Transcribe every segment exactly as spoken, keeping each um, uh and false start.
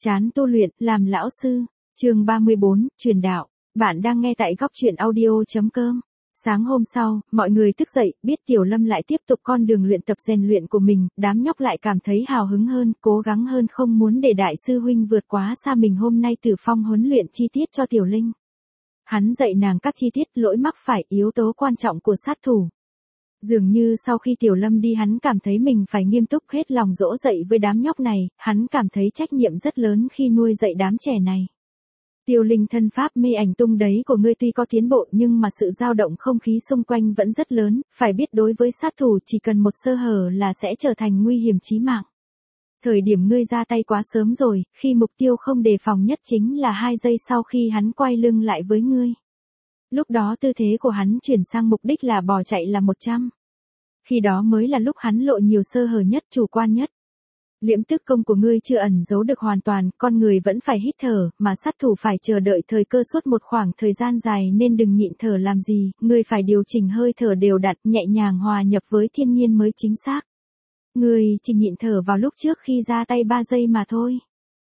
Chán tu luyện, làm lão sư. Chương ba mươi bốn, truyền đạo. Bạn đang nghe tại góc truyện audio.com. Sáng hôm sau, mọi người thức dậy, biết Tiểu Lâm lại tiếp tục con đường luyện tập rèn luyện của mình, đám nhóc lại cảm thấy hào hứng hơn, cố gắng hơn, không muốn để đại sư huynh vượt quá xa mình. Hôm nay Tử Phong huấn luyện chi tiết cho Tiểu Linh. Hắn dạy nàng các chi tiết lỗi mắc phải, yếu tố quan trọng của sát thủ. Dường như sau khi Tiểu Lâm đi hắn cảm thấy mình phải nghiêm túc hết lòng dỗ dậy với đám nhóc này, hắn cảm thấy trách nhiệm rất lớn khi nuôi dạy đám trẻ này. Tiêu Linh, thân pháp mê ảnh tung đấy của ngươi tuy có tiến bộ nhưng mà sự dao động không khí xung quanh vẫn rất lớn, phải biết đối với sát thủ chỉ cần một sơ hở là sẽ trở thành nguy hiểm chí mạng. Thời điểm ngươi ra tay quá sớm rồi, khi mục tiêu không đề phòng nhất chính là hai giây sau khi hắn quay lưng lại với ngươi. Lúc đó tư thế của hắn chuyển sang mục đích là bỏ chạy là một trăm. Khi đó mới là lúc hắn lộ nhiều sơ hở nhất, chủ quan nhất. Liễm tức công của ngươi chưa ẩn giấu được hoàn toàn, con người vẫn phải hít thở, mà sát thủ phải chờ đợi thời cơ suốt một khoảng thời gian dài nên đừng nhịn thở làm gì, ngươi phải điều chỉnh hơi thở đều đặn, nhẹ nhàng hòa nhập với thiên nhiên mới chính xác. Ngươi chỉ nhịn thở vào lúc trước khi ra tay ba giây mà thôi.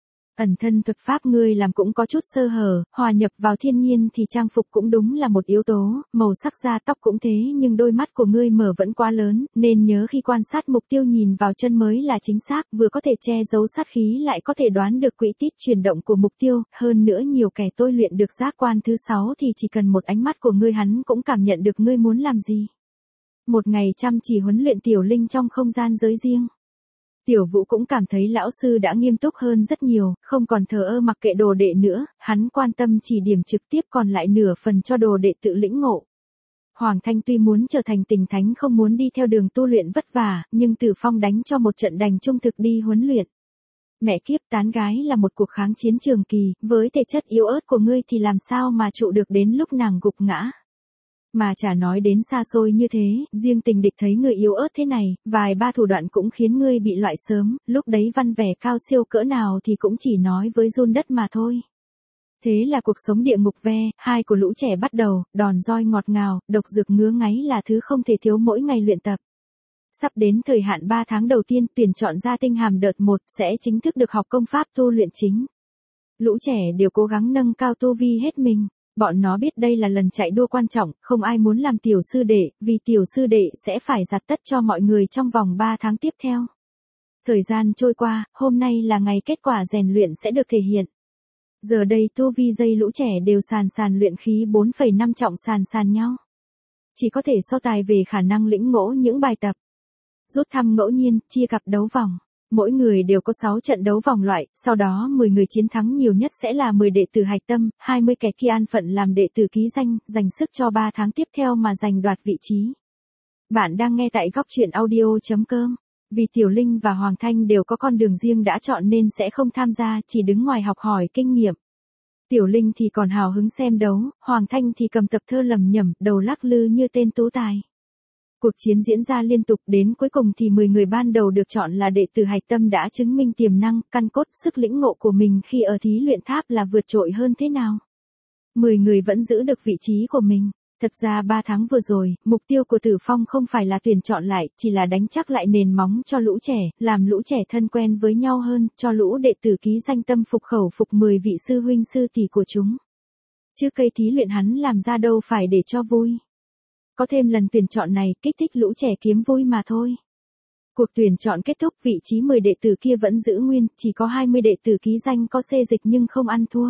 Ẩn thân thuật pháp ngươi làm cũng có chút sơ hở, hòa nhập vào thiên nhiên thì trang phục cũng đúng là một yếu tố, màu sắc da tóc cũng thế, nhưng đôi mắt của ngươi mở vẫn quá lớn, nên nhớ khi quan sát mục tiêu nhìn vào chân mới là chính xác, vừa có thể che giấu sát khí lại có thể đoán được quỹ tích chuyển động của mục tiêu, hơn nữa nhiều kẻ tôi luyện được giác quan thứ sáu thì chỉ cần một ánh mắt của ngươi hắn cũng cảm nhận được ngươi muốn làm gì. Một ngày chăm chỉ huấn luyện Tiểu Linh trong không gian giới riêng. Tiểu Vũ cũng cảm thấy lão sư đã nghiêm túc hơn rất nhiều, không còn thờ ơ mặc kệ đồ đệ nữa, hắn quan tâm chỉ điểm trực tiếp còn lại nửa phần cho đồ đệ tự lĩnh ngộ. Hoàng Thanh tuy muốn trở thành tình thánh không muốn đi theo đường tu luyện vất vả, nhưng Tử Phong đánh cho một trận đành trung thực đi huấn luyện. Mẹ kiếp, tán gái là một cuộc kháng chiến trường kỳ, với thể chất yếu ớt của ngươi thì làm sao mà trụ được đến lúc nàng gục ngã. Mà chả nói đến xa xôi như thế, riêng tình địch thấy người yếu ớt thế này, vài ba thủ đoạn cũng khiến ngươi bị loại sớm, lúc đấy văn vẻ cao siêu cỡ nào thì cũng chỉ nói với run đất mà thôi. Thế là cuộc sống địa ngục ve, hai của lũ trẻ bắt đầu, đòn roi ngọt ngào, độc dược ngứa ngáy là thứ không thể thiếu mỗi ngày luyện tập. Sắp đến thời hạn ba tháng đầu tiên tuyển chọn ra tinh hàm đợt một sẽ chính thức được học công pháp tu luyện chính. Lũ trẻ đều cố gắng nâng cao tu vi hết mình. Bọn nó biết đây là lần chạy đua quan trọng, không ai muốn làm tiểu sư đệ, vì tiểu sư đệ sẽ phải giặt tất cho mọi người trong vòng ba tháng tiếp theo. Thời gian trôi qua, hôm nay là ngày kết quả rèn luyện sẽ được thể hiện. Giờ đây tu vi dây lũ trẻ đều sàn sàn luyện khí bốn phẩy năm trọng sàn sàn nhau. Chỉ có thể so tài về khả năng lĩnh ngộ những bài tập. Rút thăm ngẫu nhiên, chia cặp đấu vòng. Mỗi người đều có sáu trận đấu vòng loại, sau đó mười người chiến thắng nhiều nhất sẽ là mười đệ tử hạch tâm, hai mươi kẻ kia an phận làm đệ tử ký danh, dành sức cho ba tháng tiếp theo mà giành đoạt vị trí. Bạn đang nghe tại góc truyện audio.com. Vì Tiểu Linh và Hoàng Thanh đều có con đường riêng đã chọn nên sẽ không tham gia, chỉ đứng ngoài học hỏi kinh nghiệm. Tiểu Linh thì còn hào hứng xem đấu, Hoàng Thanh thì cầm tập thơ lầm nhẩm, đầu lắc lư như tên tú tài. Cuộc chiến diễn ra liên tục đến cuối cùng thì mười người ban đầu được chọn là đệ tử hạch tâm đã chứng minh tiềm năng, căn cốt, sức lĩnh ngộ của mình khi ở thí luyện tháp là vượt trội hơn thế nào. mười người vẫn giữ được vị trí của mình. Thật ra ba tháng vừa rồi, mục tiêu của Tử Phong không phải là tuyển chọn lại, chỉ là đánh chắc lại nền móng cho lũ trẻ, làm lũ trẻ thân quen với nhau hơn, cho lũ đệ tử ký danh tâm phục khẩu phục mười vị sư huynh sư tỷ của chúng. Chứ cây thí luyện hắn làm ra đâu phải để cho vui. Có thêm lần tuyển chọn này, kích thích lũ trẻ kiếm vui mà thôi. Cuộc tuyển chọn kết thúc, vị trí mười đệ tử kia vẫn giữ nguyên, chỉ có hai mươi đệ tử ký danh có xê dịch nhưng không ăn thua.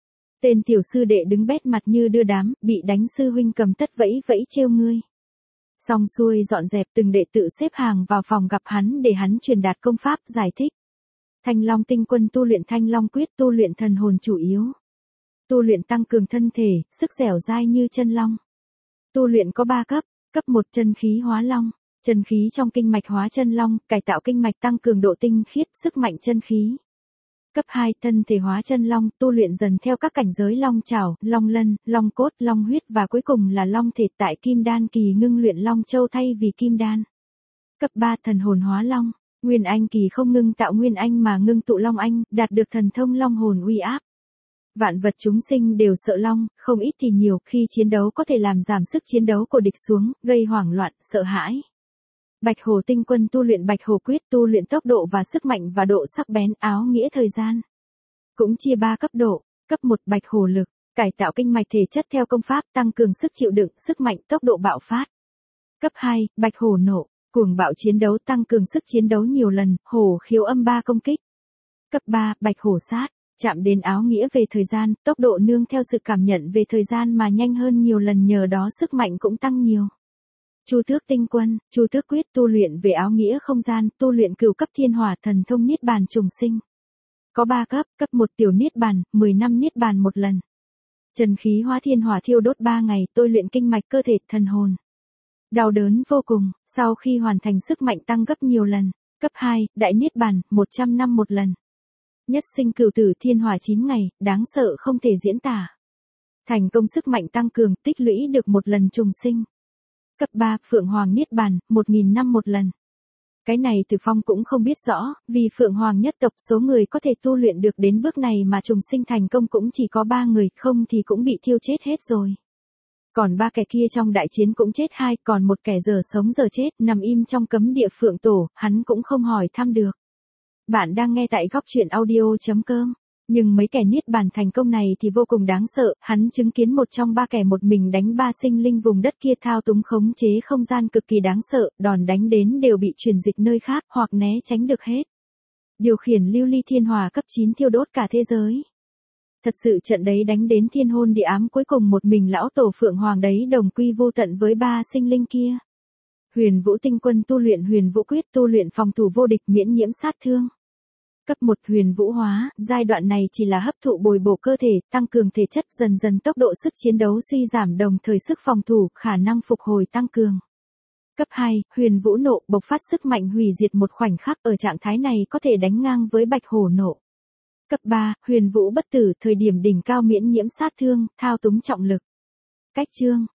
Tên tiểu sư đệ đứng bét mặt như đưa đám, bị đánh sư huynh cầm tất vẫy vẫy trêu ngươi. Xong xuôi dọn dẹp, từng đệ tử xếp hàng vào phòng gặp hắn để hắn truyền đạt công pháp, giải thích. Thanh Long tinh quân tu luyện Thanh Long quyết, tu luyện thần hồn chủ yếu. Tu luyện tăng cường thân thể, sức dẻo dai như chân long. Tu luyện có ba cấp, cấp một chân khí hóa long, chân khí trong kinh mạch hóa chân long, cải tạo kinh mạch tăng cường độ tinh khiết, sức mạnh chân khí. Cấp hai thân thể hóa chân long, tu luyện dần theo các cảnh giới long chảo, long lân, long cốt, long huyết và cuối cùng là long thể tại kim đan kỳ ngưng luyện long châu thay vì kim đan. Cấp ba thần hồn hóa long, nguyên anh kỳ không ngưng tạo nguyên anh mà ngưng tụ long anh, đạt được thần thông long hồn uy áp. Vạn vật chúng sinh đều sợ long, không ít thì nhiều, khi chiến đấu có thể làm giảm sức chiến đấu của địch xuống, gây hoảng loạn, sợ hãi. Bạch Hồ tinh quân tu luyện Bạch Hồ quyết, tu luyện tốc độ và sức mạnh và độ sắc bén, áo nghĩa thời gian. cũng chia ba cấp độ. Cấp một bạch hổ lực, cải tạo kinh mạch thể chất theo công pháp tăng cường sức chịu đựng, sức mạnh, tốc độ bạo phát. Cấp hai, bạch hổ nộ, cuồng bạo chiến đấu tăng cường sức chiến đấu nhiều lần, hổ khiếu âm ba công kích. Cấp ba, bạch hổ sát, chạm đến áo nghĩa về thời gian, tốc độ nương theo sự cảm nhận về thời gian mà nhanh hơn nhiều lần, nhờ đó sức mạnh cũng tăng nhiều. Chu tước tinh quân, chu tước quyết tu luyện về áo nghĩa không gian, tu luyện cửu cấp thiên hỏa thần thông niết bàn trùng sinh. Có ba cấp, cấp một tiểu niết bàn, mười năm niết bàn một lần. Trần khí hóa thiên hỏa thiêu đốt ba ngày, tôi luyện kinh mạch cơ thể, thần hồn. Đau đớn vô cùng, sau khi hoàn thành sức mạnh tăng gấp nhiều lần. Cấp hai, đại niết bàn, một trăm năm một lần. Nhất sinh cửu tử thiên hỏa chín ngày, đáng sợ không thể diễn tả. Thành công sức mạnh tăng cường, tích lũy được một lần trùng sinh. Cấp ba, Phượng Hoàng niết bàn, một nghìn năm một lần. Cái này Từ Phong cũng không biết rõ, vì Phượng Hoàng nhất tộc số người có thể tu luyện được đến bước này mà trùng sinh thành công cũng chỉ có ba người, không thì cũng bị thiêu chết hết rồi. Còn ba kẻ kia trong đại chiến cũng chết hai, còn một kẻ giờ sống giờ chết, nằm im trong cấm địa Phượng Tổ, hắn cũng không hỏi thăm được. Bạn đang nghe tại góc truyện audio chấm com. Nhưng mấy kẻ niết bàn thành công này thì vô cùng đáng sợ, hắn chứng kiến một trong ba kẻ một mình đánh ba sinh linh vùng đất kia, thao túng khống chế không gian cực kỳ đáng sợ, đòn đánh đến đều bị truyền dịch nơi khác hoặc né tránh được hết. Điều khiển lưu ly thiên hỏa cấp chín thiêu đốt cả thế giới. Thật sự trận đấy đánh đến thiên hôn địa ám, cuối cùng một mình lão tổ Phượng Hoàng đấy đồng quy vô tận với ba sinh linh kia. Huyền Vũ tinh quân tu luyện Huyền Vũ quyết, tu luyện phòng thủ vô địch, miễn nhiễm sát thương. Cấp một Huyền Vũ hóa, giai đoạn này chỉ là hấp thụ bồi bổ cơ thể, tăng cường thể chất, dần dần tốc độ sức chiến đấu suy giảm, đồng thời sức phòng thủ, khả năng phục hồi tăng cường. Cấp hai, Huyền Vũ nộ, bộc phát sức mạnh hủy diệt một khoảnh khắc, ở trạng thái này có thể đánh ngang với bạch hổ nộ. Cấp ba, Huyền Vũ bất tử, thời điểm đỉnh cao miễn nhiễm sát thương, thao túng trọng lực. Cách chương,